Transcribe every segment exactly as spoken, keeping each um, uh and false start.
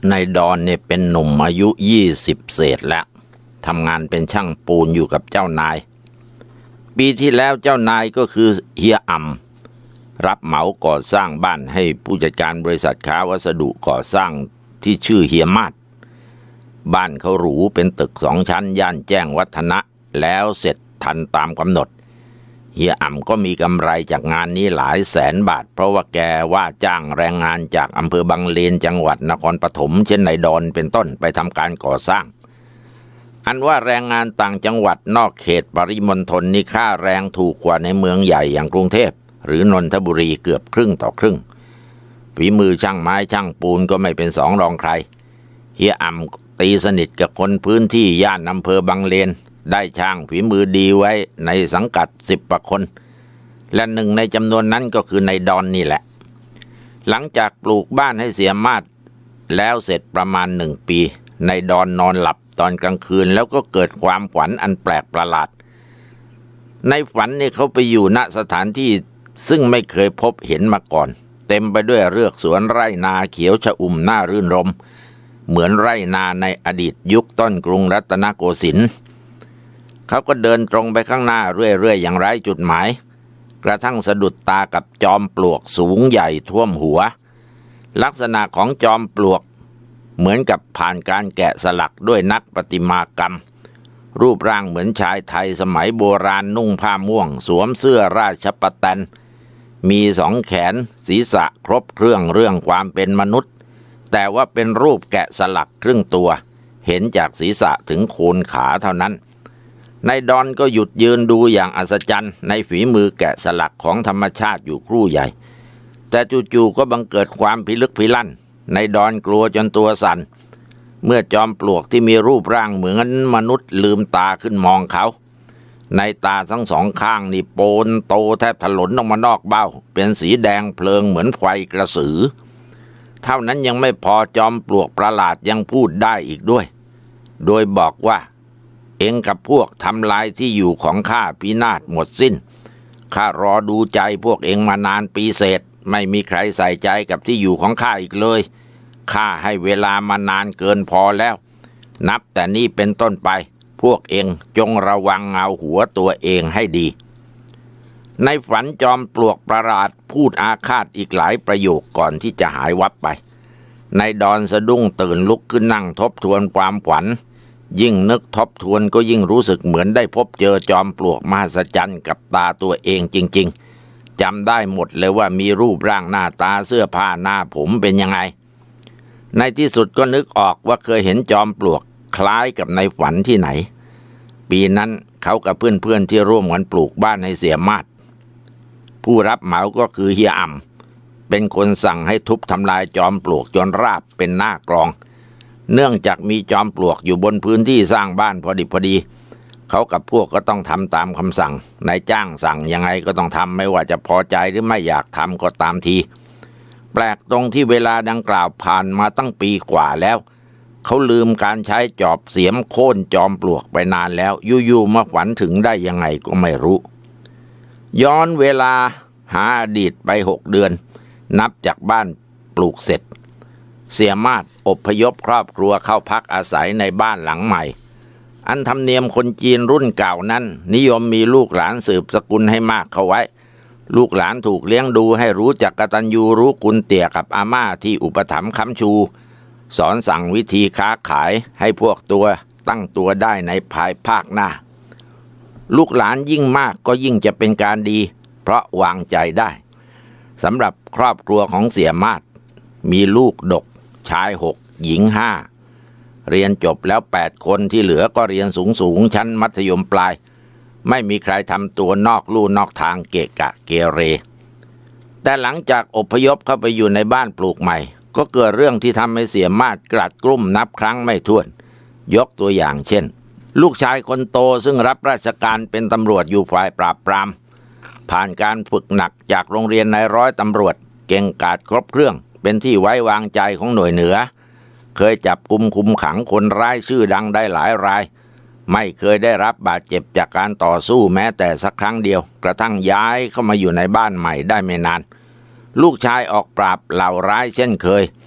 นายดอนเนี่ยเป็นหนุ่มอายุยี่สิบเศษแล้วทำงานเป็นช่างปูนอยู่กับเจ้านายปีที่แล้วเจ้านายก็คือเฮียอ่ำรับเหมาก่อสร้างบ้านให้ผู้จัดการบริษัทค้าวัสดุก่อสร้างที่ชื่อเฮียมาศบ้านเขาหรูเป็นตึกสองชั้นย่านแจ้งวัฒนะแล้วเสร็จทันตามกำหนดเฮียอ่ำก็มีกำไรจากงานนี้หลายแสนบาทเพราะว่าแกว่าจ้างแรงงานจากอำเภอบางเลนจังหวัดนครปฐมเช่นนายดอนเป็นต้นไปทำการก่อสร้างอันว่าแรงงานต่างจังหวัดนอกเขตปริมณฑลนี่ค่าแรงถูกกว่าในเมืองใหญ่อย่างกรุงเทพหรือนนทบุรีเกือบครึ่งต่อครึ่งฝีมือช่างไม้ช่างปูนก็ไม่เป็นสองรองใครเฮียอ่ำตีสนิทกับคนพื้นที่ย่านอำเภอบางเลนได้ช่างฝีมือดีไว้ในสังกัดสิบกว่าคนและหนึ่งในจำนวนนั้นก็คือนายดอนนี่แหละหลังจากปลูกบ้านให้เสียมาศแล้วเสร็จประมาณหนึ่งปีนายดอนนอนหลับตอนกลางคืนแล้วก็เกิดความฝันอันแปลกประหลาดในฝันนี่เขาไปอยู่ณสถานที่ซึ่งไม่เคยพบเห็นมาก่อนเต็มไปด้วยเรือกสวนไร่นาเขียวชอุ่มน่ารื่นรมเหมือนไร่นาในอดีตยุคต้นกรุงรัตนโกสินทร์เขาก็เดินตรงไปข้างหน้าเรื่อยๆอย่างไร้จุดหมายกระทั่งสะดุดตากับจอมปลวกสูงใหญ่ท่วมหัวลักษณะของจอมปลวกเหมือนกับผ่านการแกะสลักด้วยนักประติมากรรมรูปร่างเหมือนชายไทยสมัยโบราณนุ่งผ้าม่วงสวมเสื้อราชปแตนมีสองแขนศีรษะครบเครื่องเรื่องความเป็นมนุษย์แต่ว่าเป็นรูปแกะสลักครึ่งตัวเห็นจากศีรษะถึงโคนขาเท่านั้นนายดอนก็หยุดยืนดูอย่างอัศจรรย์ในฝีมือแกะสลักของธรรมชาติอยู่ครู่ใหญ่แต่จู่ๆก็บังเกิดความพิลึกพิลั่นนายดอนกลัวจนตัวสั่นเมื่อจอมปลวกที่มีรูปร่างเหมือนมนุษย์ลืมตาขึ้นมองเขาในตาทั้งสองข้างนี่โปนโตแทบถลนออกมานอกเบ้าเป็นสีแดงเพลิงเหมือนไฟกระสือเท่านั้นยังไม่พอจอมปลวกประหลาดยังพูดได้อีกด้วยโดยบอกว่าเองกับพวกทำลายที่อยู่ของข้าพินาศหมดสิ้นข้ารอดูใจพวกเองมานานปีเศษไม่มีใครใส่ใจกับที่อยู่ของข้าอีกเลยข้าให้เวลามานานเกินพอแล้วนับแต่นี้เป็นต้นไปพวกเองจงระวังเงาหัวตัวเองให้ดีในฝันจอมปลวกประหลาดพูดอาฆาตอีกหลายประโยคก่อนที่จะหายวับไปนายดอนสะดุ้งตื่นลุกขึ้นนั่งทบทวนความฝันยิ่งนึกทบทวนก็ยิ่งรู้สึกเหมือนได้พบเจอจอมปลวกมหัศจรรย์กับตาตัวเองจริงๆจำได้หมดเลยว่ามีรูปร่างหน้าตาเสื้อผ้าหน้าผมเป็นยังไงในที่สุดก็นึกออกว่าเคยเห็นจอมปลวกคล้ายกับในฝันที่ไหนปีนั้นเขากับเพื่อนๆที่ร่วมกันปลูกบ้านให้เสียมาศผู้รับเหมาก็คือเฮียอ่ำเป็นคนสั่งให้ทุบทำลายจอมปลวกจนราบเป็นหน้ากลองเนื่องจากมีจอมปลวกอยู่บนพื้นที่สร้างบ้านพอดิบพอดีเขากับพวกก็ต้องทำตามคำสั่งนายจ้างสั่งยังไงก็ต้องทำไม่ว่าจะพอใจหรือไม่อยากทำก็ตามทีแปลกตรงที่เวลาดังกล่าวผ่านมาตั้งปีกว่าแล้วเขาลืมการใช้จอบเสียมโค่นจอมปลวกไปนานแล้วอยู่ๆมาฝันถึงได้ยังไงก็ไม่รู้ย้อนเวลาหาอดีตไปหกเดือนนับจากบ้านปลูกเสร็จเสียมาศอพยพครอบครัวเข้าพักอาศัยในบ้านหลังใหม่อันธรรมเนียมคนจีนรุ่นเก่านั้นนิยมมีลูกหลานสืบสกุลให้มากเข้าไว้ลูกหลานถูกเลี้ยงดูให้รู้จักกตัญญูรู้คุณเตี่ยกับอาม่าที่อุปถัมภ์ค้ำชูสอนสั่งวิธีค้าขายให้พวกตัวตั้งตัวได้ในภายภาคหน้าลูกหลานยิ่งมากก็ยิ่งจะเป็นการดีเพราะวางใจได้สำหรับครอบครัวของเสียมาศมีลูกดกชายหกหญิงห้าเรียนจบแล้วแปดคนที่เหลือก็เรียนสูงสูงชั้นมัธยมปลายไม่มีใครทำตัวนอกลู่นอกทางเกะกะเกเรแต่หลังจากอพยพเข้าไปอยู่ในบ้านปลูกใหม่ก็เกิดเรื่องที่ทำให้เสียมาศกลัดกลุ้มนับครั้งไม่ถ้วนยกตัวอย่างเช่นลูกชายคนโตซึ่งรับราชการเป็นตำรวจอยู่ฝ่ายปราบปรามผ่านการฝึกหนักจากโรงเรียนนายร้อยตำรวจเก่งกาจครบเครื่องเป็นที่ไว้วางใจของหน่วยเหนือเคยจับกุมคุมขังคนร้ายชื่อดังได้หลายรายไม่เคยได้รับบาดเจ็บจากการต่อสู้แม้แต่สักครั้งเดียวกระทั่งย้ายเข้ามาอยู่ในบ้านใหม่ได้ไม่นานลูกชายออกปราบเหล่าร้ายเช่นเคย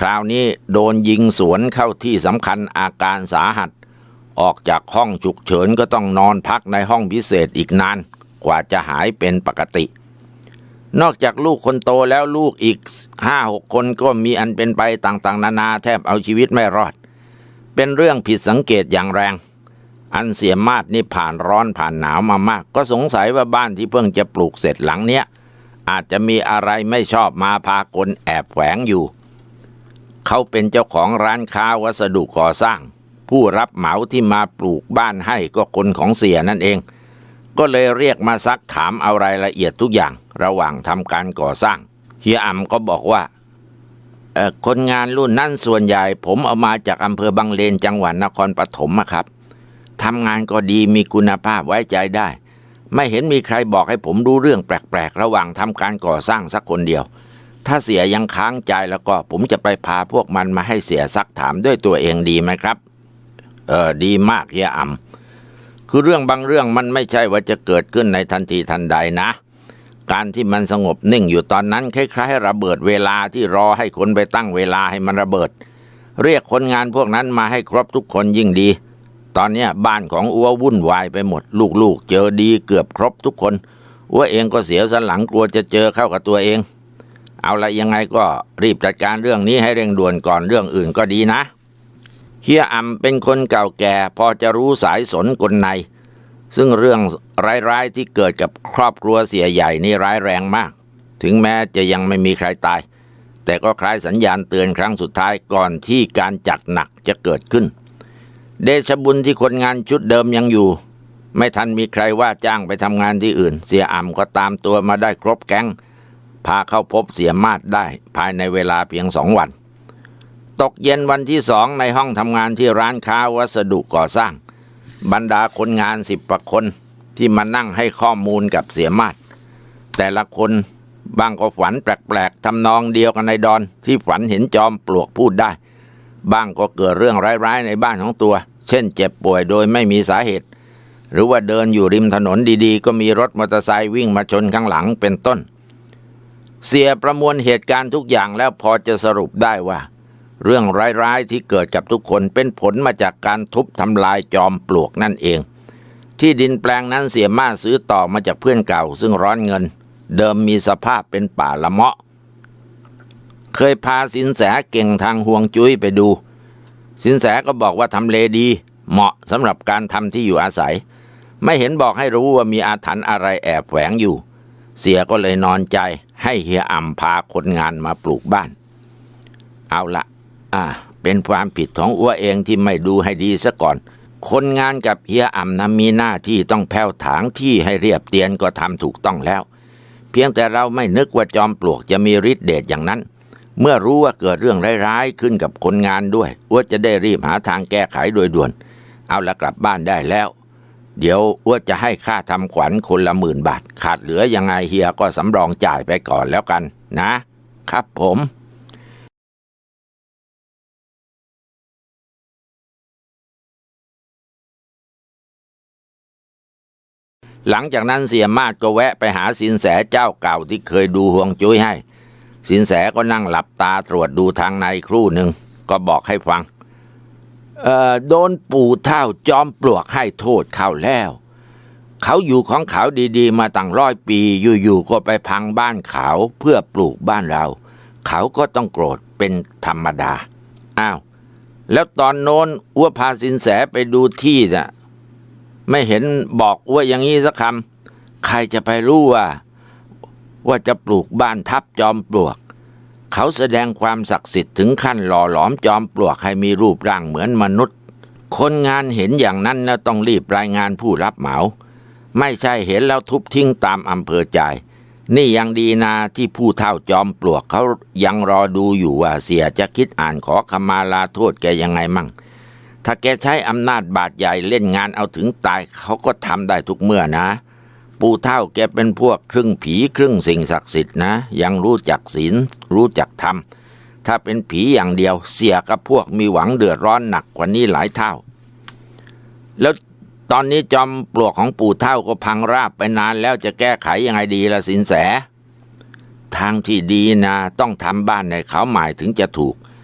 คราวนี้โดนยิงสวนเข้าที่สำคัญอาการสาหัสออกจากห้องฉุกเฉินก็ต้องนอนพักในห้องพิเศษอีกนานกว่าจะหายเป็นปกตินอกจากลูกคนโตแล้วลูกอีกห้าหกคนก็มีอันเป็นไปต่างๆนานาแทบเอาชีวิตไม่รอดเป็นเรื่องผิดสังเกตอย่างแรงอันเสียมาศนี่ผ่านร้อนผ่านหนาวมามากก็สงสัยว่าบ้านที่เพิ่งจะปลูกเสร็จหลังเนี้ยอาจจะมีอะไรไม่ชอบมาพากลแอบแฝงอยู่เขาเป็นเจ้าของร้านค้าวัสดุก่อสร้างผู้รับเหมาที่มาปลูกบ้านให้ก็คนของเสียนั่นเองก็เลยเรียกมาซักถามเอารายละเอียดทุกอย่างระหว่างทำการก่อสร้างเฮียอ่ำก็บอกว่าเอ่อคนงานรุ่นนั้นส่วนใหญ่ผมเอามาจากอำเภอบางเลนจังหวัดนครปฐมครับทำงานก็ดีมีคุณภาพไว้ใจได้ไม่เห็นมีใครบอกให้ผมรู้เรื่องแปลกๆระหว่างทำการก่อสร้างสักคนเดียวถ้าเสียยังค้างใจแล้วก็ผมจะไปพาพวกมันมาให้เสียซักถามด้วยตัวเองดีไหมครับเออดีมากเฮียอ่ำคือเรื่องบางเรื่องมันไม่ใช่ว่าจะเกิดขึ้นในทันทีทันใดนะการที่มันสงบนิ่งอยู่ตอนนั้นคล้ายๆระเบิดเวลาที่รอให้คนไปตั้งเวลาให้มันระเบิดเรียกคนงานพวกนั้นมาให้ครบทุกคนยิ่งดีตอนนี้บ้านของอัววุ่นวายไปหมดลูกๆเจอดีเกือบครบทุกคนอัวเองก็เสียวสันหลังกลัวจะเจอเข้ากับตัวเองเอาละยังไงก็รีบจัดการเรื่องนี้ให้เร่งด่วนก่อนเรื่องอื่นก็ดีนะเฮียอ่ำเป็นคนเก่าแก่พอจะรู้สายสนกลในซึ่งเรื่องร้ายๆที่เกิดกับครอบครัวเสียใหญ่นี่ร้ายแรงมากถึงแม้จะยังไม่มีใครตายแต่ก็คล้ายสัญญาณเตือนครั้งสุดท้ายก่อนที่การจัดหนักจะเกิดขึ้นเดชบุญที่คนงานชุดเดิมยังอยู่ไม่ทันมีใครว่าจ้างไปทำงานที่อื่นเสียอ่ำก็ตามตัวมาได้ครบแก๊งพาเข้าพบเสียมาศได้ภายในเวลาเพียงสองวันตกเย็นวันที่สองในห้องทำงานที่ร้านค้าวัสดุก่อสร้างบรรดาคนงานสิบกว่าคนที่มานั่งให้ข้อมูลกับเสียมาศแต่ละคนบางก็ฝันแปลกๆทำนองเดียวกันในดอนที่ฝันเห็นจอมปลวกพูดได้บ้างก็เกิดเรื่องร้ายๆในบ้านของตัวเช่นเจ็บป่วยโดยไม่มีสาเหตุหรือว่าเดินอยู่ริมถนนดีๆก็มีรถมอเตอร์ไซค์วิ่งมาชนข้างหลังเป็นต้นเสียประมวลเหตุการณ์ทุกอย่างแล้วพอจะสรุปได้ว่าเรื่องร้ายๆที่เกิดกับทุกคนเป็นผลมาจากการทุบทำลายจอมปลวกนั่นเองที่ดินแปลงนั้นเสียมาซื้อต่อมาจากเพื่อนเก่าซึ่งร้อนเงินเดิมมีสภาพเป็นป่าละเมาะเคยพาสินแสเก่งทางฮวงจุ้ยไปดูสินแสก็บอกว่าทำเลดีเหมาะสำหรับการทำที่อยู่อาศัยไม่เห็นบอกให้รู้ว่ามีอาถรรพ์อะไรแอบแฝงอยู่เสียก็เลยนอนใจให้เฮียอ่ำพาคนงานมาปลูกบ้านเอาละอ่าเป็นความผิดของอัวเองที่ไม่ดูให้ดีซะก่อนคนงานกับเฮียอ่ำนะมีหน้าที่ต้องแผ่วถางที่ให้เรียบเตียนก็ทำถูกต้องแล้วเพียงแต่เราไม่นึกว่าจอมปลวกจะมีฤทธิ์เดชอย่างนั้นเมื่อรู้ว่าเกิดเรื่องร้ายๆขึ้นกับคนงานด้วยอัวจะได้รีบหาทางแก้ไขโดยด่วนเอาละกลับบ้านได้แล้วเดี๋ยวอัวจะให้ค่าทำขวัญคนละหมื่นบาทขาดเหลือยังไงเฮียก็สำรองจ่ายไปก่อนแล้วกันนะครับผมหลังจากนั้นเสียมาศก็แวะไปหาสินแสเจ้าเก่าที่เคยดูฮวงจุ้ยให้สินแสก็นั่งหลับตาตรวจดูทางในครู่หนึ่งก็บอกให้ฟังเอ่อโดนปู่เฒ่าจอมปลวกให้โทษเข้าแล้วเขาอยู่ของเขาดีๆมาตั้งร้อยปีอยู่ๆก็ไปพังบ้านเขาเพื่อปลูกบ้านเราเขาก็ต้องโกรธเป็นธรรมดาอ้าวแล้วตอนโน้นอ้วพาสินแสไปดูที่น่ะไม่เห็นบอกอ้วอย่างนี้สักคำใครจะไปรู้ว่าว่าจะปลูกบ้านทับจอมปลวกเขาแสดงความศักดิ์สิทธิ์ถึงขั้นหล่อหลอมจอมปลวกให้มีรูปร่างเหมือนมนุษย์คนงานเห็นอย่างนั้นแล้วต้องรีบรายงานผู้รับเหมาไม่ใช่เห็นแล้วทุบทิ้งตามอำเภอใจนี่ยังดีนาที่ผู้เฒ่าจอมปลวกเขายังรอดูอยู่ว่าเสียจะคิดอ่านขอขมาลาโทษแกยังไงมั่งถ้าแกใช้อำนาจบาดใหญ่เล่นงานเอาถึงตายเขาก็ทำได้ทุกเมื่อนะปู่เฒ่าแกเป็นพวกครึ่งผีครึ่งสิ่งศักดิ์สิทธิ์นะยังรู้จักศีลรู้จักธรรมถ้าเป็นผีอย่างเดียวเสียกับพวกมีหวังเดือดร้อนหนักกว่านี้หลายเท่าแล้วตอนนี้จอมปลวกของปู่เฒ่าก็พังราบไปนานแล้วจะแก้ไขยังไงดีล่ะสินแสทางที่ดีนะต้องทำบ้านให้เขาใหม่ถึงจะถูก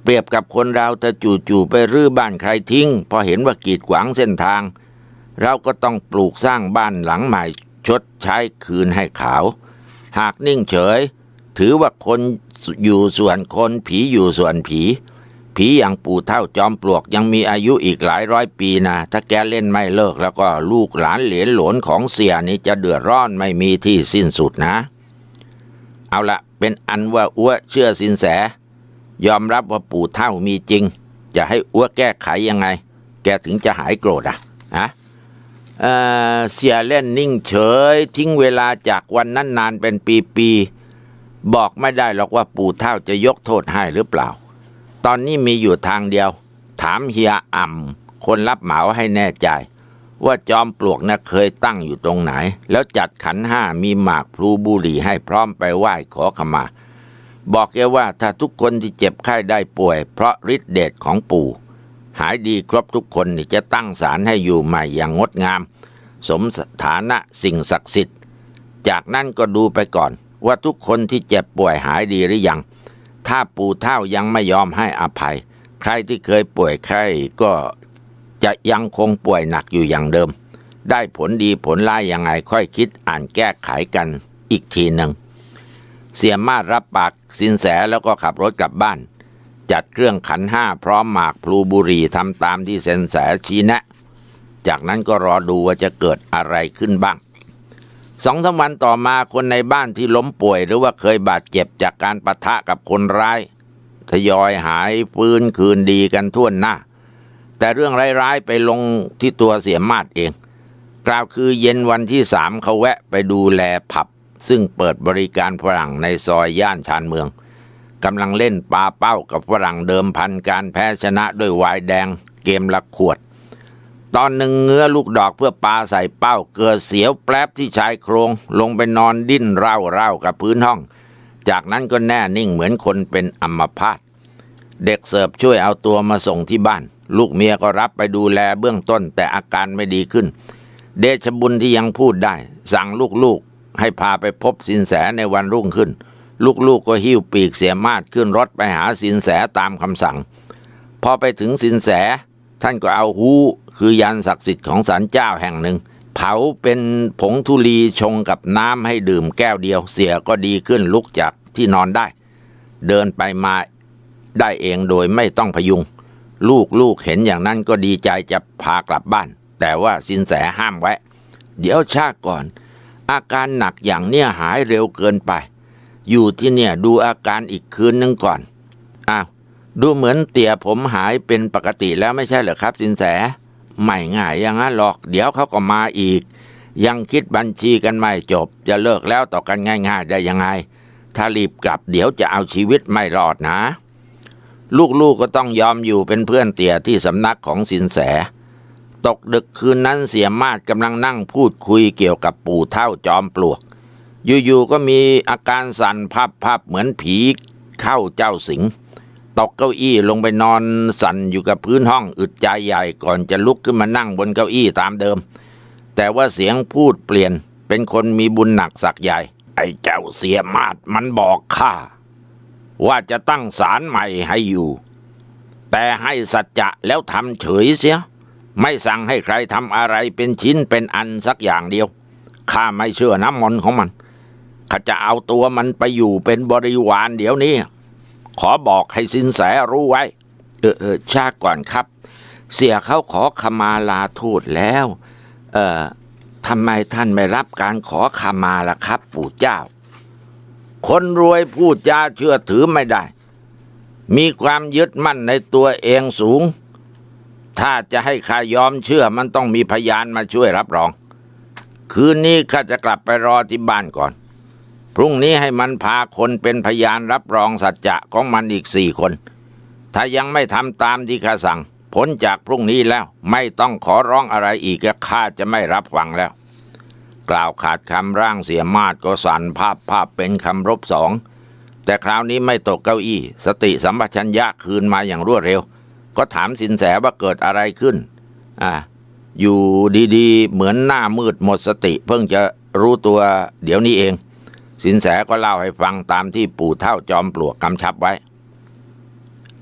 เปรียบกับคนเราถ้าจู่ๆไปรื้อบ้านใครทิ้งพอเห็นว่ากีดขวางเส้นทางเราก็ต้องปลูกสร้างบ้านหลังใหม่ชดใช้คืนให้ขาวหากนิ่งเฉยถือว่าคนอยู่ส่วนคนผีอยู่ส่วนผีผีอย่างปู่เฒ่าจอมปลวกยังมีอายุอีกหลายร้อยปีนะถ้าแกเล่นไม่เลิกแล้วก็ลูกหลานเหลนหลนของเสียนี่จะเดือดร้อนไม่มีที่สิ้นสุดนะเอาละเป็นอันว่าอัวเชื่อสินแสยอมรับว่าปู่เฒ่ามีจริงจะให้อัวแก้ไขยังไงแกถึงจะหายโกรธอ่ะฮะเอ่อเสียเล่นนิ่งเฉยทิ้งเวลาจากวันนั้นนานเป็นปีๆบอกไม่ได้หรอกว่าปู่เฒ่าจะยกโทษให้หรือเปล่าตอนนี้มีอยู่ทางเดียวถามเฮียอ่ำคนรับเหมาให้แน่ใจว่าจอมปลวกน่ะเคยตั้งอยู่ตรงไหนแล้วจัดขันห้ามีหมากพลูบุหรี่ให้พร้อมไปไหว้ขอขมาบอกแกว่าถ้าทุกคนที่เจ็บไข้ได้ป่วยเพราะฤทธิเดชของปู่หายดีครบทุกคนนี่จะตั้งศาลให้อยู่ใหม่อย่างงดงามสมฐานะสิ่งศักดิ์สิทธิ์จากนั้นก็ดูไปก่อนว่าทุกคนที่เจ็บป่วยหายดีหรือยังถ้าปู่เฒ่ายังไม่ยอมให้อภัยใครที่เคยป่วยไข้ก็จะยังคงป่วยหนักอยู่อย่างเดิมได้ผลดีผลร้ายยังไงค่อยคิดอ่านแก้ไขกันอีกทีหนึ่งเสียมาศรับปากสินแสแล้วก็ขับรถกลับบ้านจัดเครื่องขันห้าพร้อมหมากพลูบุหรี่ทำตามที่สินแสชี้แนะจากนั้นก็รอดูว่าจะเกิดอะไรขึ้นบ้างสองสามวันต่อมาคนในบ้านที่ล้มป่วยหรือว่าเคยบาดเจ็บจากการปะทะกับคนร้ายทยอยหายฟื้นคืนดีกันทั่วหน้าแต่เรื่องร้ายๆไปลงที่ตัวเสียมาศเองกล่าวคือเย็นวันที่สามเขาแวะไปดูแลผับซึ่งเปิดบริการฝรั่งในซอยย่านชานเมืองกำลังเล่นปาเป้ากับฝรั่งเดิมพันการแพ้ชนะด้วยไวน์แดงเกมละขวดตอนหนึ่งเงื้อลูกดอกเพื่อปาใส่เป้าเกิดเสียวแปลบที่ชายโครงลงไปนอนดิ้นเร่าๆกับพื้นห้องจากนั้นก็แน่นิ่งเหมือนคนเป็นอัมพาตเด็กเสิร์ฟช่วยเอาตัวมาส่งที่บ้านลูกเมียก็รับไปดูแลเบื้องต้นแต่อาการไม่ดีขึ้นเดชบุญที่ยังพูดได้สั่งลูกๆให้พาไปพบสินแสในวันรุ่งขึ้นลูกๆก็หิ้วปีกเสียมาศขึ้นรถไปหาสินแสตามคำสั่งพอไปถึงสินแสท่านก็เอาฮู้คือยันศักดิ์สิทธิ์ของศาลเจ้าแห่งหนึ่งเผาเป็นผงธุลีชงกับน้ำให้ดื่มแก้วเดียวเสียก็ดีขึ้นลุกจากที่นอนได้เดินไปมาได้เองโดยไม่ต้องพยุงลูกๆเห็นอย่างนั้นก็ดีใจจะพากลับบ้านแต่ว่าสินแสห้ามไว้เดี๋ยวช้าก่อนอาการหนักอย่างเนี้ยหายเร็วเกินไปอยู่ที่เนี่ยดูอาการอีกคืนนึงก่อนอ้าวดูเหมือนเตี่ยผมหายเป็นปกติแล้วไม่ใช่เหรอครับสินแสไม่ง่ายอย่างนั้นหรอกเดี๋ยวเขาก็มาอีกยังคิดบัญชีกันไม่จบจะเลิกแล้วต่อกันง่ายๆได้ยังไงถ้ารีบกลับเดี๋ยวจะเอาชีวิตไม่รอดนะลูกๆ ก, ก็ต้องยอมอยู่เป็นเพื่อนเตี่ยที่สำนักของสินแสตกดึกคืนนั้นเสียมาศกำลังนั่งพูดคุยเกี่ยวกับปู่เฒ่าจอมปลวกอยู่ๆก็มีอาการสั่นพับๆเหมือนผีเข้าเจ้าสิงตกเก้าอี้ลงไปนอนสั่นอยู่กับพื้นห้องอึดใจใหญ่ก่อนจะลุกขึ้นมานั่งบนเก้าอี้ตามเดิมแต่ว่าเสียงพูดเปลี่ยนเป็นคนมีบุญหนักศักย์ใหญ่ไอ้เจ้าเสียมาศมันบอกข้าว่าจะตั้งศาลใหม่ให้อยู่แต่ให้สัจจะแล้วทำเฉยเสียไม่สั่งให้ใครทำอะไรเป็นชิ้นเป็นอันสักอย่างเดียวข้าไม่เชื่อน้ำมนต์ของมันข้าจะเอาตัวมันไปอยู่เป็นบริวารเดี๋ยวนี้ขอบอกให้สินแสรู้ไว้เออเออช้าก่อนครับเสียเขาขอขมาลาโทษแล้วเอ่อทำไมท่านไม่รับการขอขมาล่ะครับปู่เจ้าคนรวยพูดจาเชื่อถือไม่ได้มีความยึดมั่นในตัวเองสูงถ้าจะให้ข้ายอมเชื่อมันต้องมีพยานมาช่วยรับรองคืนนี้ข้าจะกลับไปรอที่บ้านก่อนพรุ่งนี้ให้มันพาคนเป็นพยานรับรองสัจจะของมันอีกสี่คนถ้ายังไม่ทำตามที่ข้าสั่งพ้นจากพรุ่งนี้แล้วไม่ต้องขอร้องอะไรอีกข้าจะไม่รับฟังแล้วกล่าวขาดคำร่างเสียมาศก็สั่นภาพภาพเป็นคำรบสองแต่คราวนี้ไม่ตกเก้าอี้สติสัมปชัญญะคืนมาอย่างรวดเร็วก็ถามสินแสว่าเกิดอะไรขึ้นอ่าอยู่ดีๆเหมือนหน้ามืดหมดสติเพิ่งจะรู้ตัวเดี๋ยวนี้เองสินแสก็เล่าให้ฟังตามที่ปู่เฒ่าจอมปลวกกำชับไว้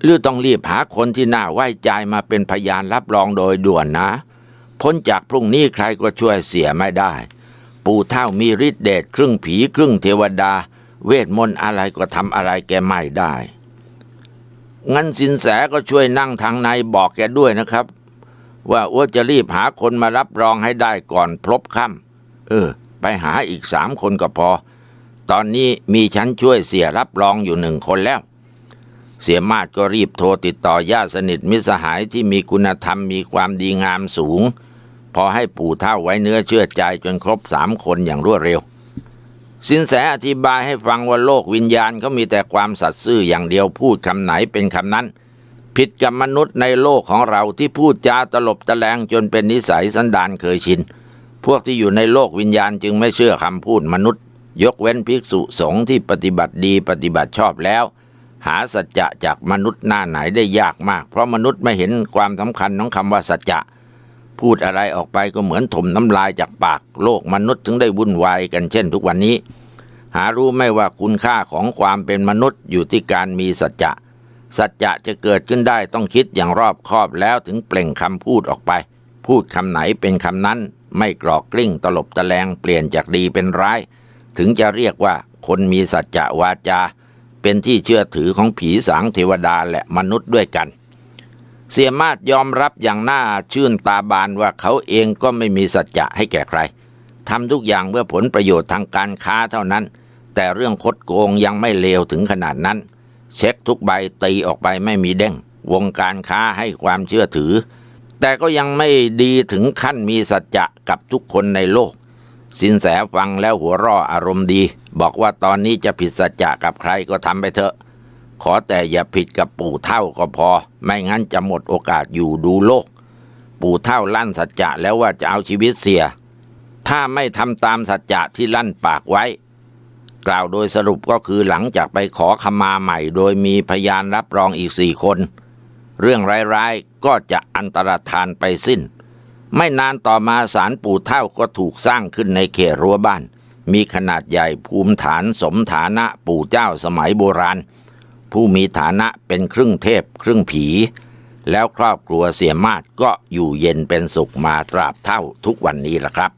หรือต้องรีบหาคนที่น่าไว้ใจมาเป็นพยานรับรองโดยด่วนนะพ้นจากพรุ่งนี้ใครก็ช่วยเสียไม่ได้ปู่เฒ่ามีฤทธิ์เดชครึ่งผีครึ่งเทวดาเวทมนต์อะไรก็ทำอะไรแกไม่ได้งั้นสินแสก็ช่วยนั่งทางในบอกแกด้วยนะครับว่าอ้วจะรีบหาคนมารับรองให้ได้ก่อนพลบค่ำเออไปหาอีกสามคนก็พอตอนนี้มีฉันช่วยเสียรับรองอยู่หนึ่งคนแล้วเสียมาศก็รีบโทรติดต่อญาติสนิทมิตรสหายที่มีคุณธรรมมีความดีงามสูงพอให้ปู่เฒ่าไว้เนื้อเชื่อใจจนครบสามคนอย่างรวดเร็วสินแสอธิบายให้ฟังว่าโลกวิญญาณเขามีแต่ความสัตย์ซื่ออย่างเดียวพูดคำไหนเป็นคำนั้นผิดกับมนุษย์ในโลกของเราที่พูดจาตลบตะแลงจนเป็นนิสัยสันดานเคยชินพวกที่อยู่ในโลกวิญญาณจึงไม่เชื่อคำพูดมนุษย์ยกเว้นภิกษุสงฆ์ที่ปฏิบัติดีปฏิบัติชอบแล้วหาสัจจะจากมนุษย์หน้าไหนได้ยากมากเพราะมนุษย์ไม่เห็นความสำคัญของคำว่าสัจจะพูดอะไรออกไปก็เหมือนถมน้ำลายจากปากโลกมนุษย์ถึงได้วุ่นวายกันเช่นทุกวันนี้หารู้ไม่ว่าคุณค่าของความเป็นมนุษย์อยู่ที่การมีสัจจะสัจจะจะเกิดขึ้นได้ต้องคิดอย่างรอบคอบแล้วถึงเปล่งคำพูดออกไปพูดคำไหนเป็นคำนั้นไม่กรอกกลิ้งตลบตะแลงเปลี่ยนจากดีเป็นร้ายถึงจะเรียกว่าคนมีสัจจะวาจาเป็นที่เชื่อถือของผีสางเทวดาและมนุษย์ด้วยกันเสียมาศยอมรับอย่างน่าชื่นตาบานว่าเขาเองก็ไม่มีสัจจะให้แก่ใครทำทุกอย่างเพื่อผลประโยชน์ทางการค้าเท่านั้นแต่เรื่องคดโกงยังไม่เลวถึงขนาดนั้นเช็คทุกใบตีออกไปไม่มีเด้งวงการค้าให้ความเชื่อถือแต่ก็ยังไม่ดีถึงขั้นมีสัจจะกับทุกคนในโลกสินแสฟังแล้วหัวเราะอารมณ์ดีบอกว่าตอนนี้จะผิดสัจจะกับใครก็ทำไปเถอะขอแต่อย่าผิดกับปู่เฒ่าก็พอไม่งั้นจะหมดโอกาสอยู่ดูโลกปู่เฒ่าลั่นสัจจะแล้วว่าจะเอาชีวิตเสียถ้าไม่ทำตามสัจจะที่ลั่นปากไว้กล่าวโดยสรุปก็คือหลังจากไปขอขมาใหม่โดยมีพยานรับรองอีกสี่คนเรื่องร้ายๆก็จะอันตรธานไปสิ้นไม่นานต่อมาศาลปู่เฒ่าก็ถูกสร้างขึ้นในเขตรั้วบ้านมีขนาดใหญ่ภูมิฐานสมฐานะปู่เจ้าสมัยโบราณผู้มีฐานะเป็นครึ่งเทพครึ่งผีแล้วครอบครัวเสียมาศก็อยู่เย็นเป็นสุขมาตราบเท่าทุกวันนี้ล่ะครับ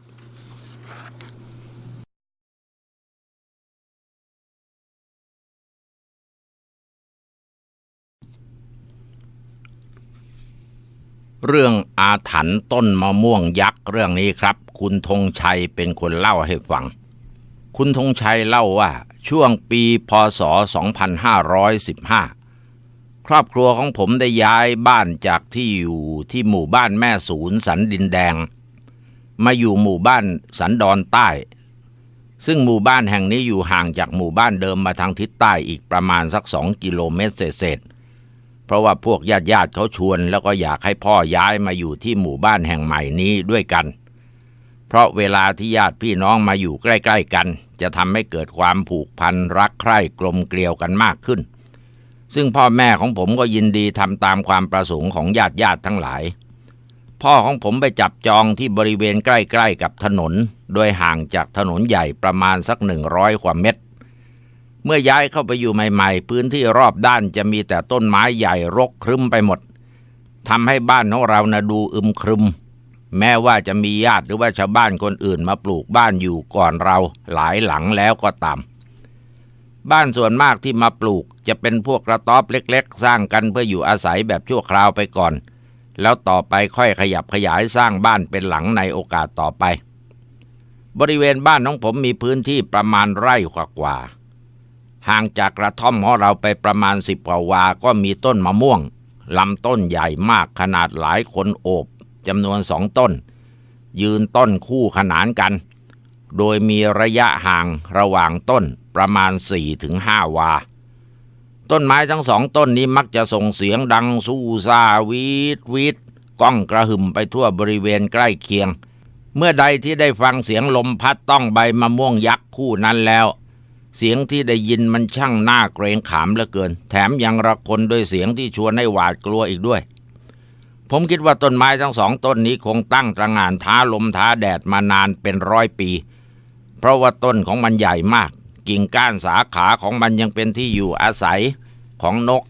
เรื่องอาถรรพ์ต้นมะม่วงยักษ์เรื่องนี้ครับคุณธงชัยเป็นคนเล่าให้ฟังคุณธงชัยเล่าว่าช่วงปีพ.ศ. สองพันห้าร้อยสิบห้าครอบครัวของผมได้ย้ายบ้านจากที่อยู่ที่หมู่บ้านแม่ศูนย์สันดินแดงมาอยู่หมู่บ้านสันดอนใต้ซึ่งหมู่บ้านแห่งนี้อยู่ห่างจากหมู่บ้านเดิมมาทางทิศใต้อีกประมาณสักสองกิโลเมตรเศษเพราะว่าพวกญาติญาติเขาชวนแล้วก็อยากให้พ่อย้ายมาอยู่ที่หมู่บ้านแห่งใหม่นี้ด้วยกันเพราะเวลาที่ญาติพี่น้องมาอยู่ใกล้ๆกันจะทำให้เกิดความผูกพันรักใคร่กลมเกลียวกันมากขึ้นซึ่งพ่อแม่ของผมก็ยินดีทำตามความประสงค์ของญาติญาติทั้งหลายพ่อของผมไปจับจองที่บริเวณใกล้ๆกับถนนโดยห่างจากถนนใหญ่ประมาณสักหนึ่งร้อยกว่าเมตรเมื่อย้ายเข้าไปอยู่ใหม่ๆพื้นที่รอบด้านจะมีแต่ต้นไม้ใหญ่รกครึ้มไปหมดทำให้บ้านของเรานะดูอึมครึมแม้ว่าจะมีญาติหรือว่าชาวบ้านคนอื่นมาปลูกบ้านอยู่ก่อนเราหลายหลังแล้วก็ตามบ้านส่วนมากที่มาปลูกจะเป็นพวกกระต๊อบเล็กๆสร้างกันเพื่ออยู่อาศัยแบบชั่วคราวไปก่อนแล้วต่อไปค่อยขยับขยายสร้างบ้านเป็นหลังในโอกาสต่อไปบริเวณบ้านของผมมีพื้นที่ประมาณไร่กว่าๆห่างจากกระท่อมของเราไปประมาณสิบกว่าวาก็มีต้นมะม่วงลำต้นใหญ่มากขนาดหลายคนโอบจำนวนสองต้นยืนต้นคู่ขนานกันโดยมีระยะห่างระหว่างต้นประมาณ สี่ถึงห้า วาต้นไม้ทั้งสองต้นนี้มักจะส่งเสียงดังสู้ซ่าวีดวีดก้องกระหึ่มไปทั่วบริเวณใกล้เคียงเมื่อใดที่ได้ฟังเสียงลมพัดต้องใบมะม่วงยักษ์คู่นั้นแล้วเสียงที่ได้ยินมันช่างน่าเกรงขามเหลือเกินแถมยังระคนด้วยเสียงที่ชวนให้หวาดกลัวอีกด้วยผมคิดว่าต้นไม้ทั้งสองต้นนี้คงตั้งตระหง่านท้าลมท้าแดดมานานเป็นร้อยปีเพราะว่าต้นของมันใหญ่มากกิ่งก้านสาขาของมันยังเป็นที่อยู่อาศัยของนก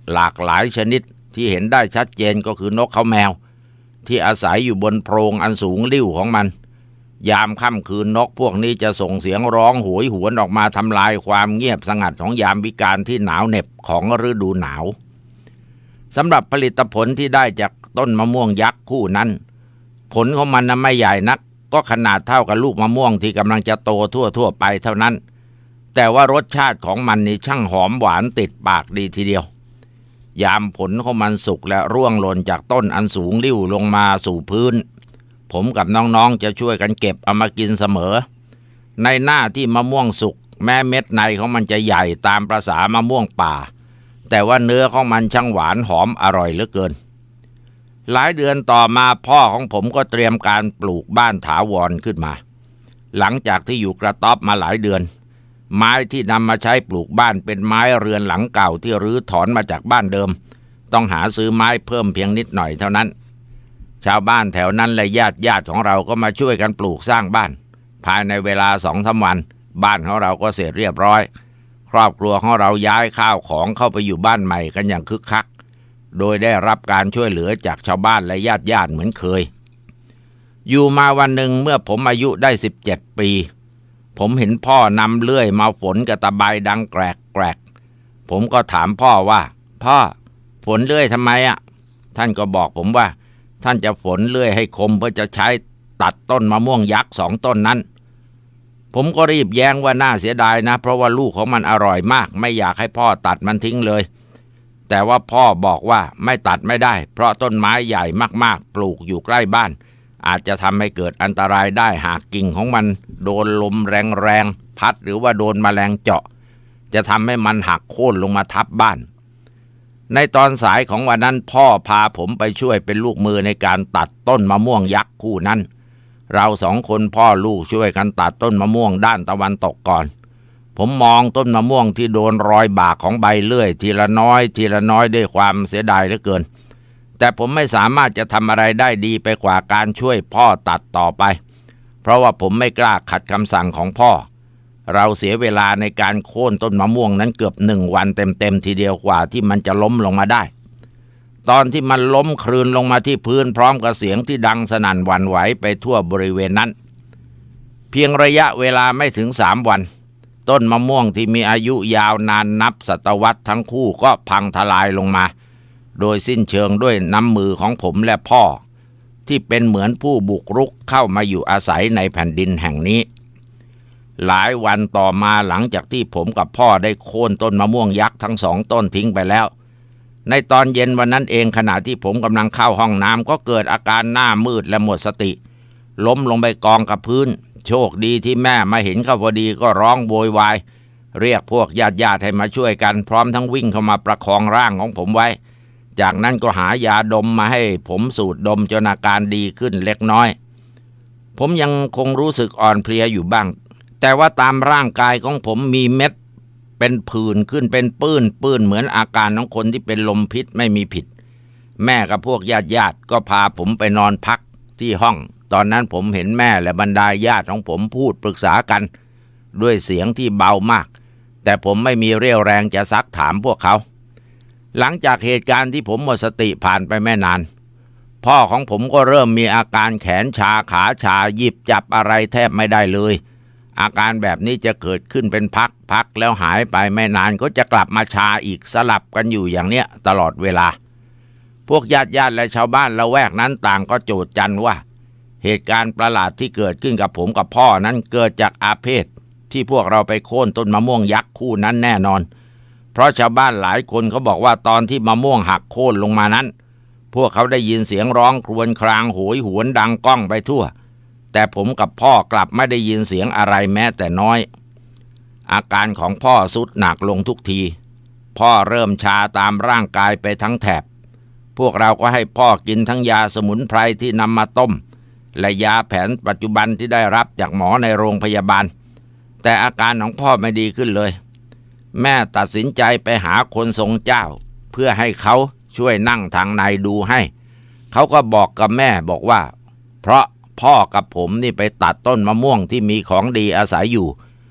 หลากหลายชนิดที่เห็นได้ชัดเจนก็คือนกเขาแมวที่อาศัยอยู่บนโพรงอันสูงลิ่วของมันยามค่ำคืนนกพวกนี้จะส่งเสียงร้องโหยหวนออกมาทำลายความเงียบสงัดของยามวิกาลที่หนาวเหน็บของฤดูหนาวสำหรับผลิตผลที่ได้จากต้นมะม่วงยักษ์คู่นั้นผลของมันไม่ใหญ่นักก็ขนาดเท่ากับลูกมะม่วงที่กำลังจะโตทั่วๆไปเท่านั้นแต่ว่ารสชาติของมันนี่ช่างหอมหวานติดปากดีทีเดียวยามผลของมันสุกและร่วงหล่นจากต้นอันสูงลิ่วลงมาสู่พื้นผมกับน้องๆจะช่วยกันเก็บเอามากินเสมอในหน้าที่มะม่วงสุกแม้เม็ดในของมันจะใหญ่ตามประสามะม่วงป่าแต่ว่าเนื้อของมันช่างหวานหอมอร่อยเหลือเกินหลายเดือนต่อมาพ่อของผมก็เตรียมการปลูกบ้านถาวรขึ้นมาหลังจากที่อยู่กระต๊อบมาหลายเดือนไม้ที่นำมาใช้ปลูกบ้านเป็นไม้เรือนหลังเก่าที่รื้อถอนมาจากบ้านเดิมต้องหาซื้อไม้เพิ่มเพียงนิดหน่อยเท่านั้นชาวบ้านแถวนั้นและญาติญาติของเราก็มาช่วยกันปลูกสร้างบ้านภายในเวลาสองสามวันบ้านของเราก็เสร็จเรียบร้อยครอบครัวของเราย้ายข้าวของเข้าไปอยู่บ้านใหม่กันอย่างคึกคักโดยได้รับการช่วยเหลือจากชาวบ้านและญาติญาติเหมือนเคยอยู่มาวันหนึ่งเมื่อผมอายุได้สิบเจ็ดปีผมเห็นพ่อนำเลื่อยมาฝนกระตะไบดังแกรกแกรกผมก็ถามพ่อว่าพ่อฝนเลื่อยทำไมอ่ะท่านก็บอกผมว่าท่านจะฝนเลื่อยให้คมเพื่อจะใช้ตัดต้นมะม่วงยักษ์สองต้นนั้นผมก็รีบแย้งว่าน่าเสียดายนะเพราะว่าลูกของมันอร่อยมากไม่อยากให้พ่อตัดมันทิ้งเลยแต่ว่าพ่อบอกว่าไม่ตัดไม่ได้เพราะต้นไม้ใหญ่มากๆปลูกอยู่ใกล้บ้านอาจจะทำให้เกิดอันตรายได้หากกิ่งของมันโดนลมแรงๆพัดหรือว่าโดนแมลงเจาะจะทำให้มันหักโค่นลงมาทับบ้านในตอนสายของวันนั้นพ่อพาผมไปช่วยเป็นลูกมือในการตัดต้นมะม่วงยักษ์คู่นั้นเราสองคนพ่อลูกช่วยกันตัดต้นมะม่วงด้านตะวันตกก่อนผมมองต้นมะม่วงที่โดนรอยบากของใบเลื่อยทีละน้อยทีละน้อยด้วยความเสียดายเหลือเกินแต่ผมไม่สามารถจะทำอะไรได้ดีไปกว่าการช่วยพ่อตัดต่อไปเพราะว่าผมไม่กล้าขัดคำสั่งของพ่อเราเสียเวลาในการโค่นต้นมะม่วงนั้นเกือบหนึ่งวันเต็มๆทีเดียวกว่าที่มันจะล้มลงมาได้ตอนที่มันล้มคลืนลงมาที่พื้นพร้อมกับเสียงที่ดังสนั่นหวั่นไหวไปทั่วบริเวณนั้นเพียงระยะเวลาไม่ถึงสามวันต้นมะม่วงที่มีอายุยาวนานนับศตวรรษทั้งคู่ก็พังทลายลงมาโดยสิ้นเชิงด้วยน้ำมือของผมและพ่อที่เป็นเหมือนผู้บุกรุกเข้ามาอยู่อาศัยในแผ่นดินแห่งนี้หลายวันต่อมาหลังจากที่ผมกับพ่อได้โค่นต้นมะม่วงยักษ์ทั้งสองต้นทิ้งไปแล้วในตอนเย็นวันนั้นเองขณะที่ผมกำลังเข้าห้องน้ำก็เกิดอาการหน้ามืดและหมดสติล้มลงไปกองกับพื้นโชคดีที่แม่มาเห็นเข้าพอดีก็ร้องโวยวายเรียกพวกญาติญาติให้มาช่วยกันพร้อมทั้งวิ่งเข้ามาประคองร่างของผมไว้จากนั้นก็หายาดมมาให้ผมสูดดมจนอาการดีขึ้นเล็กน้อยผมยังคงรู้สึกอ่อนเพลียอยู่บ้างแต่ว่าตามร่างกายของผมมีเม็ดเป็นผื่นขึ้นเป็นปื้นปื้นเหมือนอาการของคนที่เป็นลมพิษไม่มีผิดแม่กับพวกญาติญาติก็พาผมไปนอนพักที่ห้องตอนนั้นผมเห็นแม่และบรรดาญาติของผมพูดปรึกษากันด้วยเสียงที่เบามากแต่ผมไม่มีเรี่ยวแรงจะซักถามพวกเขาหลังจากเหตุการณ์ที่ผมหมดสติผ่านไปไม่นานพ่อของผมก็เริ่มมีอาการแขนชาขาชาหยิบจับอะไรแทบไม่ได้เลยอาการแบบนี้จะเกิดขึ้นเป็นพักๆแล้วหายไปไม่นานก็จะกลับมาชาอีกสลับกันอยู่อย่างเนี้ยตลอดเวลาพวกญาติญาติและชาวบ้านละแวกนั้นต่างก็โจษจันว่าเหตุการณ์ประหลาดที่เกิดขึ้นกับผมกับพ่อนั้นเกิดจากอาเพศที่พวกเราไปโค่นต้นมะม่วงยักษ์คู่นั้นแน่นอนเพราะชาวบ้านหลายคนเขาบอกว่าตอนที่มะม่วงหักโค่นลงมานั้นพวกเขาได้ยินเสียงร้องครวญครางโหยหวนดังก้องไปทั่วแต่ผมกับพ่อกลับไม่ได้ยินเสียงอะไรแม้แต่น้อยอาการของพ่อทรุดหนักลงทุกทีพ่อเริ่มชาตามร่างกายไปทั้งแถบพวกเราก็ให้พ่อกินทั้งยาสมุนไพรที่นำมาต้มและยาแผนปัจจุบันที่ได้รับจากหมอในโรงพยาบาลแต่อาการของพ่อไม่ดีขึ้นเลยแม่ตัดสินใจไปหาคนทรงเจ้าเพื่อให้เขาช่วยนั่งทางในดูให้เขาก็บอกกับแม่บอกว่าเพราะพ่อกับผมนี่ไปตัดต้นมะม่วงที่มีของดีอาศัยอยู่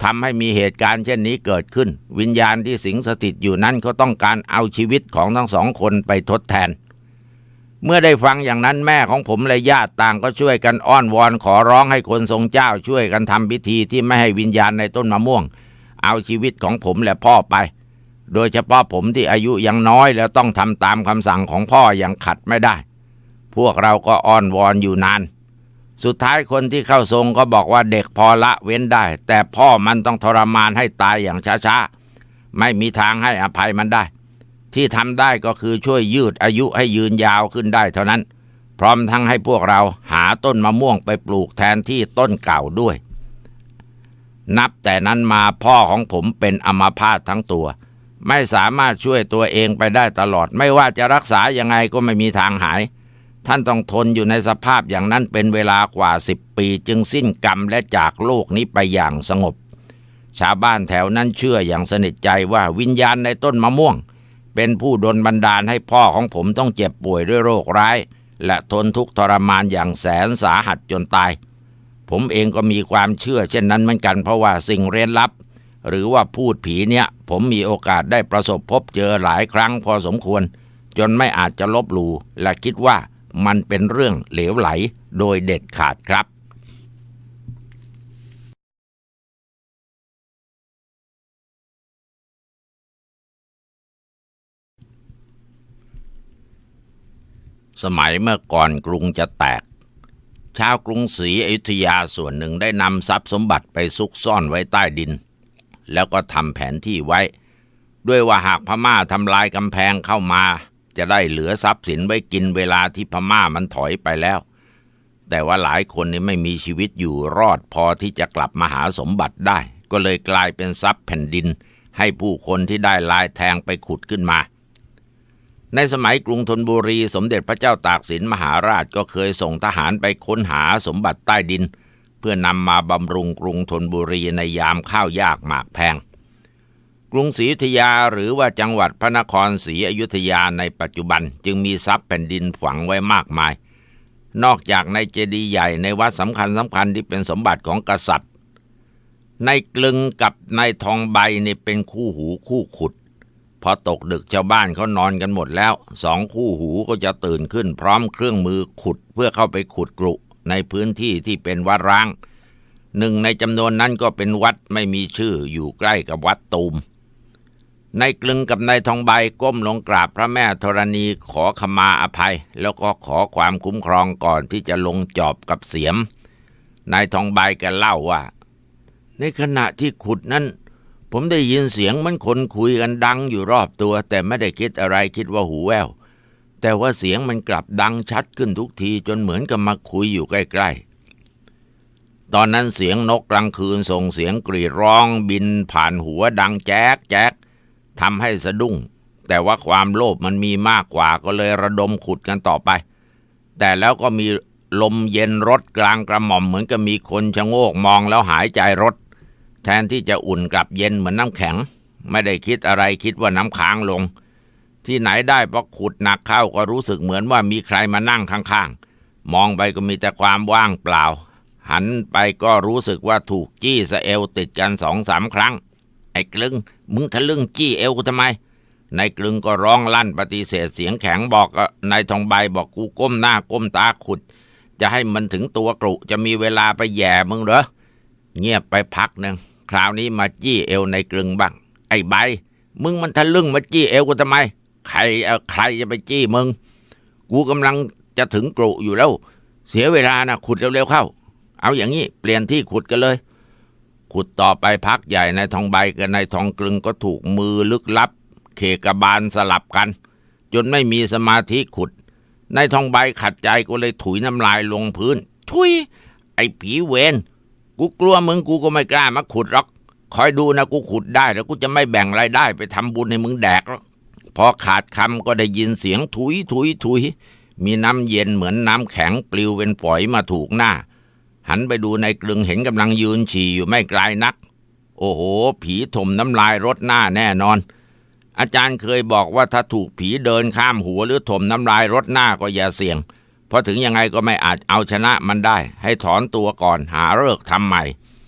ทำให้มีเหตุการณ์เช่นนี้เกิดขึ้นวิญญาณที่สิงสถิตอยู่นั้นก็ต้องการเอาชีวิตของทั้งสองคนไปทดแทนเมื่อได้ฟังอย่างนั้นแม่ของผมและญาติต่างก็ช่วยกันอ้อนวอนขอร้องให้คนทรงเจ้าช่วยกันทำพิธีที่ไม่ให้วิญญาณในต้นมะม่วงเอาชีวิตของผมและพ่อไปโดยเฉพาะผมที่อายุยังน้อยแล้วต้องทำตามคำสั่งของพ่ออย่างขัดไม่ได้พวกเราก็อ้อนวอนอยู่นานสุดท้ายคนที่เข้าทรงก็บอกว่าเด็กพอละเว้นได้แต่พ่อมันต้องทรมานให้ตายอย่างช้าๆไม่มีทางให้อภัยมันได้ที่ทำได้ก็คือช่วยยืดอายุให้ยืนยาวขึ้นได้เท่านั้นพร้อมทั้งให้พวกเราหาต้นมะม่วงไปปลูกแทนที่ต้นเก่าด้วยนับแต่นั้นมาพ่อของผมเป็นอัมพาตทั้งตัวไม่สามารถช่วยตัวเองไปได้ตลอดไม่ว่าจะรักษายังไงก็ไม่มีทางหายท่านต้องทนอยู่ในสภาพอย่างนั้นเป็นเวลากว่าสิบปีจึงสิ้นกรรมและจากโลกนี้ไปอย่างสงบชาวบ้านแถวนั้นเชื่ออย่างสนิทใจว่าวิญญาณในต้นมะม่วงเป็นผู้ดลบันดาลให้พ่อของผมต้องเจ็บป่วยด้วยโรคร้ายและทนทุกข์ทรมานอย่างแสนสาหัสจนตายผมเองก็มีความเชื่อเช่นนั้นเหมือนกันเพราะว่าสิ่งเร้นลับหรือว่าพูดผีเนี่ยผมมีโอกาสได้ประสบพบเจอหลายครั้งพอสมควรจนไม่อาจจะลบหลู่และคิดว่ามันเป็นเรื่องเหลวไหลโดยเด็ดขาดครับสมัยเมื่อก่อนกรุงจะแตกชาวกรุงศรีอยุธยาส่วนหนึ่งได้นำทรัพย์สมบัติไปซุกซ่อนไว้ใต้ดินแล้วก็ทำแผนที่ไว้ด้วยว่าหากพม่าทำลายกำแพงเข้ามาจะได้เหลือทรัพย์สินไว้กินเวลาที่พม่ามันถอยไปแล้วแต่ว่าหลายคนนี่ไม่มีชีวิตอยู่รอดพอที่จะกลับมาหาสมบัติได้ก็เลยกลายเป็นทรัพย์แผ่นดินให้ผู้คนที่ได้ลายแทงไปขุดขึ้นมาในสมัยกรุงธนบุรีสมเด็จพระเจ้าตากสินมหาราชก็เคยส่งทหารไปค้นหาสมบัติใต้ดินเพื่อนำมาบำรุงกรุงธนบุรีในยามข้าวยากหมากแพงกรุงศรีอยุธยาหรือว่าจังหวัดพระนครศรีอยุธยาในปัจจุบันจึงมีทรัพย์แผ่นดินฝังไว้มากมายนอกจากในเจดีย์ใหญ่ในวัดสำคัญสำคัญที่เป็นสมบัติของกษัตริย์ในกลึงกับในทองใบนี่เป็นคู่หูคู่ขุดพอตกดึกชาวบ้านเขานอนกันหมดแล้วสองคู่หูก็จะตื่นขึ้นพร้อมเครื่องมือขุดเพื่อเข้าไปขุดกรุในพื้นที่ที่เป็นวัดร้างหนึ่งในจำนวนนั้นก็เป็นวัดไม่มีชื่ออยู่ใกล้กับวัดตูมในกลึงกับนายทองใบก้มลงกราบพระแม่ธรณีขอขมาอภัยแล้วก็ขอความคุ้มครองก่อนที่จะลงจอบกับเสียมนายทองใบแกเล่าว่าในขณะที่ขุดนั้นผมได้ยินเสียงเหมือนคนคุยกันดังอยู่รอบตัวแต่ไม่ได้คิดอะไรคิดว่าหูแว่วแต่ว่าเสียงมันกลับดังชัดขึ้นทุกทีจนเหมือนกับมาคุยอยู่ใกล้ๆตอนนั้นเสียงนกกลางคืนส่งเสียงกรีดร้องบินผ่านหัวดังแจ๊กแจ๊กทำให้สะดุ้งแต่ว่าความโลภมันมีมากกว่าก็เลยระดมขุดกันต่อไปแต่แล้วก็มีลมเย็นรถกลางกระหม่อมเหมือนกับมีคนชะโงกมองแล้วหายใจรถแทนที่จะอุ่นกลับเย็นเหมือนน้ำแข็งไม่ได้คิดอะไรคิดว่าน้ำค้างลงที่ไหนได้พอขุดหนักเข้าก็รู้สึกเหมือนว่ามีใครมานั่งข้างๆมองไปก็มีแต่ความว่างเปล่าหันไปก็รู้สึกว่าถูกจี้สะเอวติดกันสองสามครั้งไอ้กลึงมึงทะลึ่งจี้เอวกูทำไมนายกลึงก็ร้องลั่นปฏิเสธเสียงแข็งบอกนายทองใบบอกกูก้มหน้าก้มตาขุดจะให้มันถึงตัวกรุจะมีเวลาไปแย่มึงเหรอเงียบไปพักหนึ่งคราวนี้มาจี้เอวนายกลึงบ้างไอ้ใบมึงมันทะลึ่งมาจี้เอวกูทำไมใครเอาใครจะไปจี้มึงกูกำลังจะถึงกรุอยู่แล้วเสียเวลานะขุดเร็วๆเข้าเอาอย่างนี้เปลี่ยนที่ขุดกันเลยขุดต่อไปพักใหญ่นายทองใบกับนายทองกลึงก็ถูกมือลึกลับเขกบาลสลับกันจนไม่มีสมาธิขุดนายทองใบขัดใจก็เลยถุยน้ำลายลงพื้นทุยไอ้ผีเวรกูกลัวมึงกูก็ไม่กล้ามาขุดหรอกคอยดูนะกูขุดได้แล้วกูจะไม่แบ่งรายได้ไปทำบุญให้มึงแดกหรอกพอขาดคำก็ได้ยินเสียงถุยถุยถุยมีน้ำเย็นเหมือนน้ำแข็งปลิวเป็นฝอยมาถูกหน้าหันไปดูนายกลึงเห็นกำลังยืนฉี่อยู่ไม่ไกลนักโอ้โหผีถมน้ำลายรดหน้าแน่นอนอาจารย์เคยบอกว่าถ้าถูกผีเดินข้ามหัวหรือถมน้ำลายรดหน้าก็อย่าเสี่ยงเพราะถึงยังไงก็ไม่อาจเอาชนะมันได้ให้ถอนตัวก่อนหาฤกษ์ทำใหม่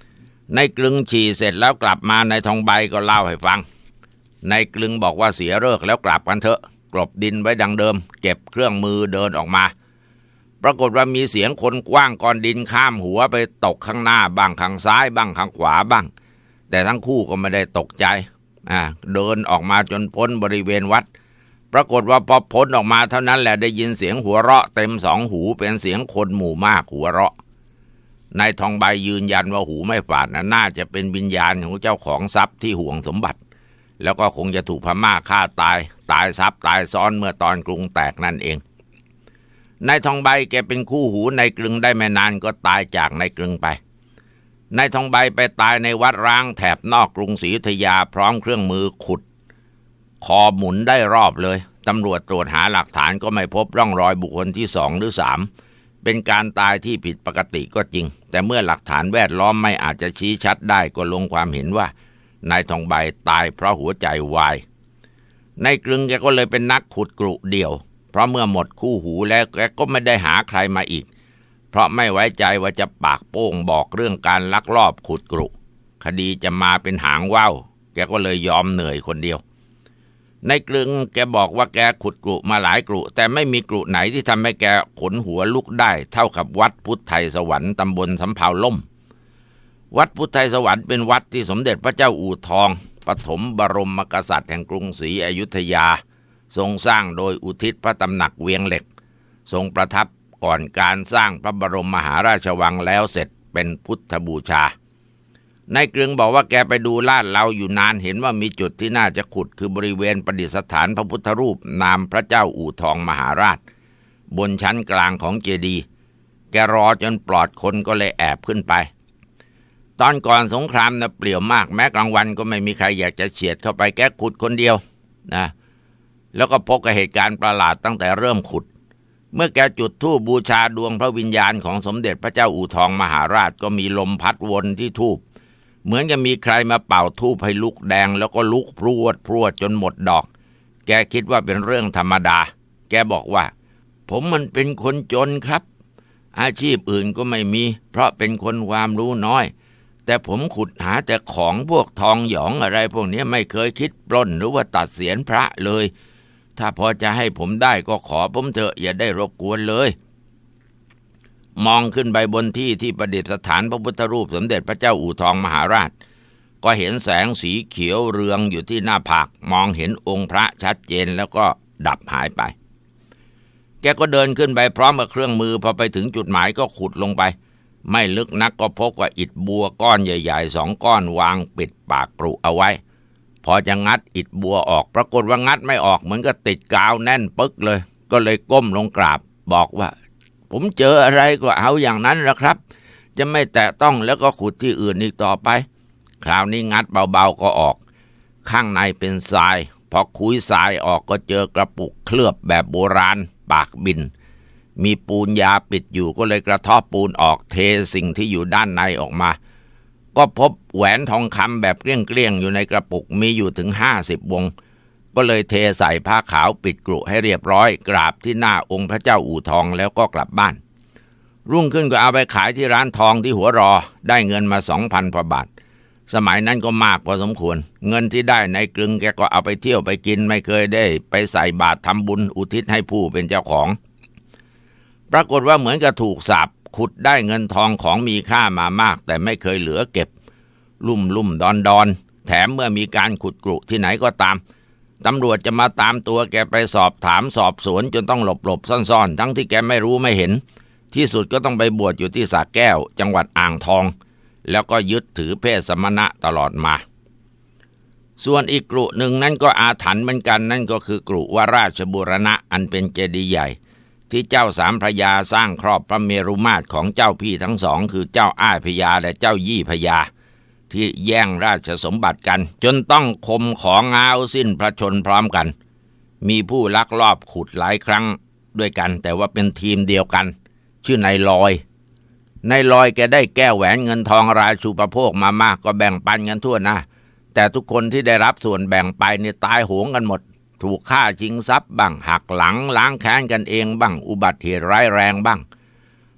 ในกลึงฉี่เสร็จแล้วกลับมาในทองใบก็เล่าให้ฟังในกลึงบอกว่าเสียเลิกแล้วกลับกันเถอะกลบดินไว้ดังเดิมเก็บเครื่องมือเดินออกมาปรากฏว่ามีเสียงคนกว้างก้อนดินข้ามหัวไปตกข้างหน้าบ้างข้างซ้ายบ้างข้างขวาบ้างแต่ทั้งคู่ก็ไม่ได้ตกใจอ่าเดินออกมาจนพ้นบริเวณวัดปรากฏว่าพอพ้นออกมาเท่านั้นแหละได้ยินเสียงหัวเราะเต็มสองหูเป็นเสียงคนหมู่มากหัวเราะนายทองใบยืนยันว่าหูไม่ฝาดนะน่าจะเป็นวิญญาณของเจ้าของทรัพย์ที่ห่วงสมบัติแล้วก็คงจะถูกพม่าฆ่าตายตายซับตายซ้อนเมื่อตอนกรุงแตกนั่นเองนายทองใบแกเป็นคู่หูนายกลึงได้ไม่นานก็ตายจากนายกลึงไปนายทองใบไปตายในวัดร้างแถบนอกกรุงศรีอยุธยาพร้อมเครื่องมือขุดคอหมุนได้รอบเลยตำรวจตรวจหาหลักฐานก็ไม่พบร่องรอยบุคคลที่สองหรือสามเป็นการตายที่ผิดปกติก็จริงแต่เมื่อหลักฐานแวดล้อมไม่อาจจะชี้ชัดได้ก็ลงความเห็นว่านายทองใบตายเพราะหัวใจวายนายกลึงแกก็เลยเป็นนักขุดกรุเดี่ยวเพราะเมื่อหมดคู่หูแล้วแกก็ไม่ได้หาใครมาอีกเพราะไม่ไว้ใจว่าจะปากโป้งบอกเรื่องการลักลอบขุดกรุคดีจะมาเป็นหางว่าวแกก็เลยยอมเหนื่อยคนเดียวนายกลึงแกบอกว่าแกขุดกรุมาหลายกรุแต่ไม่มีกรุไหนที่ทำให้แกขนหัวลุกได้เท่ากับวัดพุทธไทยสวรรค์ตำบลสำเภาล่มวัดพุทธไทยสวรรค์เป็นวัดที่สมเด็จพระเจ้าอู่ทองปฐมบรมกษัตริย์แห่งกรุงศรีอยุธยาทรงสร้างโดยอุทิศพระตำหนักเวียงเหล็กทรงประทับก่อนการสร้างพระบรมมหาราชวังแล้วเสร็จเป็นพุทธบูชานายกลึงบอกว่าแกไปดูลาดเราอยู่นานเห็นว่ามีจุดที่น่าจะขุดคือบริเวณประดิษฐานพระพุทธรูปนามพระเจ้าอู่ทองมหาราชบนชั้นกลางของเจดีย์แกรอจนปลอดคนก็เลยแอบขึ้นไปตอนก่อนสงครามนะเปลี่ยวมากแม้กลางวันก็ไม่มีใครอยากจะเฉียดเข้าไปแกขุดคนเดียวนะแล้วก็พบกับเหตุการณ์ประหลาดตั้งแต่เริ่มขุดเมื่อแกจุดธูปบูชาดวงพระวิญญาณของสมเด็จพระเจ้าอู่ทองมหาราชก็มีลมพัดวนที่ธูปเหมือนจะมีใครมาเป่าธูปให้ลุกแดงแล้วก็ลุกพรวดพรวดจนหมดดอกแกคิดว่าเป็นเรื่องธรรมดาแกบอกว่าผมมันเป็นคนจนครับอาชีพอื่นก็ไม่มีเพราะเป็นคนความรู้น้อยแต่ผมขุดหาแต่ของพวกทองหยองอะไรพวกนี้ไม่เคยคิดปล้นหรือว่าตัดเศียรพระเลยถ้าพอจะให้ผมได้ก็ขอผมเถอะอย่าได้รบกวนเลยมองขึ้นไปบนที่ที่ประดิษฐานพระพุทธรูปสมเด็จพระเจ้าอู่ทองมหาราชก็เห็นแสงสีเขียวเรืองอยู่ที่หน้าผากมองเห็นองค์พระชัดเจนแล้วก็ดับหายไปแกก็เดินขึ้นไปพร้อมกับเครื่องมือพอไปถึงจุดหมายก็ขุดลงไปไม่ลึกนักก็พบว่าอิฐบัวก้อนใหญ่ๆสองก้อนวางปิดปากกรุเอาไว้พอจะงัดอิฐบัวออกปรากฏว่างัดไม่ออกเหมือนกับติดกาวแน่นปึ๊กเลยก็เลยก้มลงกราบบอกว่าผมเจออะไรก็เอาอย่างนั้นละครับจะไม่แตะต้องแล้วก็ขุดที่อื่นอีกต่อไปคราวนี้งัดเบาๆก็ออกข้างในเป็นทรายพอคุยทรายออกก็เจอกระปุกเคลือบแบบโบราณปากบินมีปูนยาปิดอยู่ก็เลยกระเทาะปูนออกเทสิ่งที่อยู่ด้านในออกมาก็พบแหวนทองคำแบบเกลี้ยงๆอยู่ในกระปุกมีอยู่ถึงห้าสิบวงก็เลยเทใส่ผ้าขาวปิดกรุให้เรียบร้อยกราบที่หน้าองค์พระเจ้าอู่ทองแล้วก็กลับบ้านรุ่งขึ้นก็เอาไปขายที่ร้านทองที่หัวรอได้เงินมา สองพัน กว่าบาทสมัยนั้นก็มากพอสมควรเงินที่ได้ในกลึงแกก็เอาไปเที่ยวไปกินไม่เคยได้ไปใส่บาตรทำบุญอุทิศให้ผู้เป็นเจ้าของปรากฏว่าเหมือนกับถูกสาปขุดได้เงินทองของมีค่ามามากแต่ไม่เคยเหลือเก็บลุ่มลุ่มดอนดอนแถมเมื่อมีการขุดกรุที่ไหนก็ตามตำรวจจะมาตามตัวแกไปสอบถามสอบสวนจนต้องหลบหลบซ่อนๆทั้งที่แกไม่รู้ไม่เห็นที่สุดก็ต้องไปบวชอยู่ที่สระแก้วจังหวัดอ่างทองแล้วก็ยึดถือเพศสมณะตลอดมาส่วนอีกกรุหนึ่งนั้นก็อาถรรพ์เหมือนกันนั่นก็คือกรุวราชบูรณะอันเป็นเจดีย์ใหญ่ที่เจ้าสามพระยาสร้างครอบพระเมรุมาตรของเจ้าพี่ทั้งสองคือเจ้าอ้ายพญาและเจ้ายี่พญาที่แย่งราชสมบัติกันจนต้องคมของเงาสิ้นพระชนพร้อมกันมีผู้ลักลอบขุดหลายครั้งด้วยกันแต่ว่าเป็นทีมเดียวกันชื่อนายลอยนายลอยแกได้แก้วแหวนเงินทองราชูปโภคมามากก็แบ่งปันกันทั่วหน้าแต่ทุกคนที่ได้รับส่วนแบ่งไปเนี่ยตายโหงกันหมดถูกฆ่าชิงทรัพย์บ้างหักหลังล้างแค้นกันเองบ้างอุบัติเหตุร้ายแรงบ้าง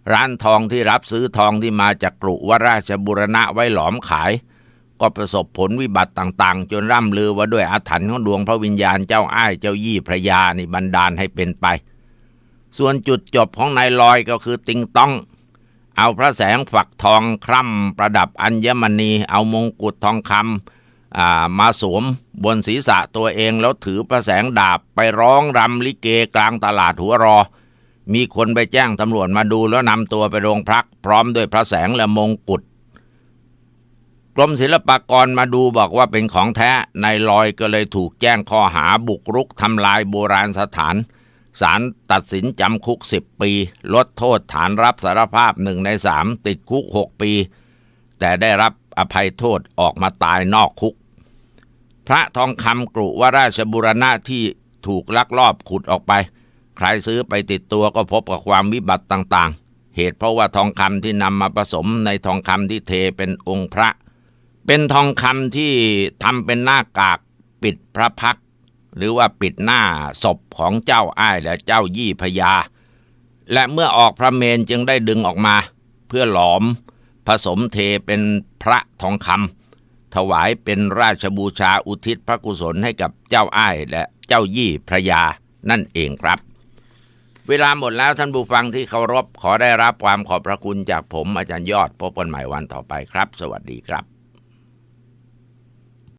ร้านทองที่รับซื้อทองที่มาจากกรุวราชบูรณะไว้หลอมขายก็ประสบผลวิบัติต่างๆจนร่ำลือว่าด้วยอาถรรพ์ของดวงพระวิญญาณเจ้าอ้ายเจ้ายี่พระยานี่บันดาลให้เป็นไปส่วนจุดจบของนายลอยก็คือติงต้องเอาพระแสงฝักทองคร่ำประดับอัญมณีเอามงกุฎทองคำอ่ามาสวมบนศีรษะตัวเองแล้วถือพระแสงดาบไปร้องรำลิเกกลางตลาดหัวรอมีคนไปแจ้งตำรวจมาดูแล้วนำตัวไปโรงพักพร้อมด้วยพระแสงและมงกุฎกรมศิลปากรมาดูบอกว่าเป็นของแท้นายลอยก็เลยถูกแจ้งข้อหาบุกรุกทำลายโบราณสถานศาลตัดสินจำคุกสิบปีลดโทษฐานรับสารภาพหนึ่งในสามติดคุกหกปีแต่ได้รับอภัยโทษออกมาตายนอกคุกพระทองคำกรุวราชบูรณะที่ถูกลักลอบขุดออกไปใครซื้อไปติดตัวก็พบกับความวิบัติต่างๆเหตุเพราะว่าทองคำที่นำมาผสมในทองคำที่เทเป็นองค์พระเป็นทองคำที่ทำเป็นหน้ากากปิดพระพักตร์หรือว่าปิดหน้าศพของเจ้าอ้ายและเจ้ายี่พญาและเมื่อออกพระเมรุจึงได้ดึงออกมาเพื่อหลอมผสมเทเป็นพระทองคำถวายเป็นราชบูชาอุทิศพระกุศลให้กับเจ้าอ้ายและเจ้ายี่พระยานั่นเองครับเวลาหมดแล้วท่านผู้ฟังที่เคารพขอได้รับความขอบพระคุณจากผมอาจารย์ยอดพบกันใหม่วันต่อไปครับสวัสดีครับ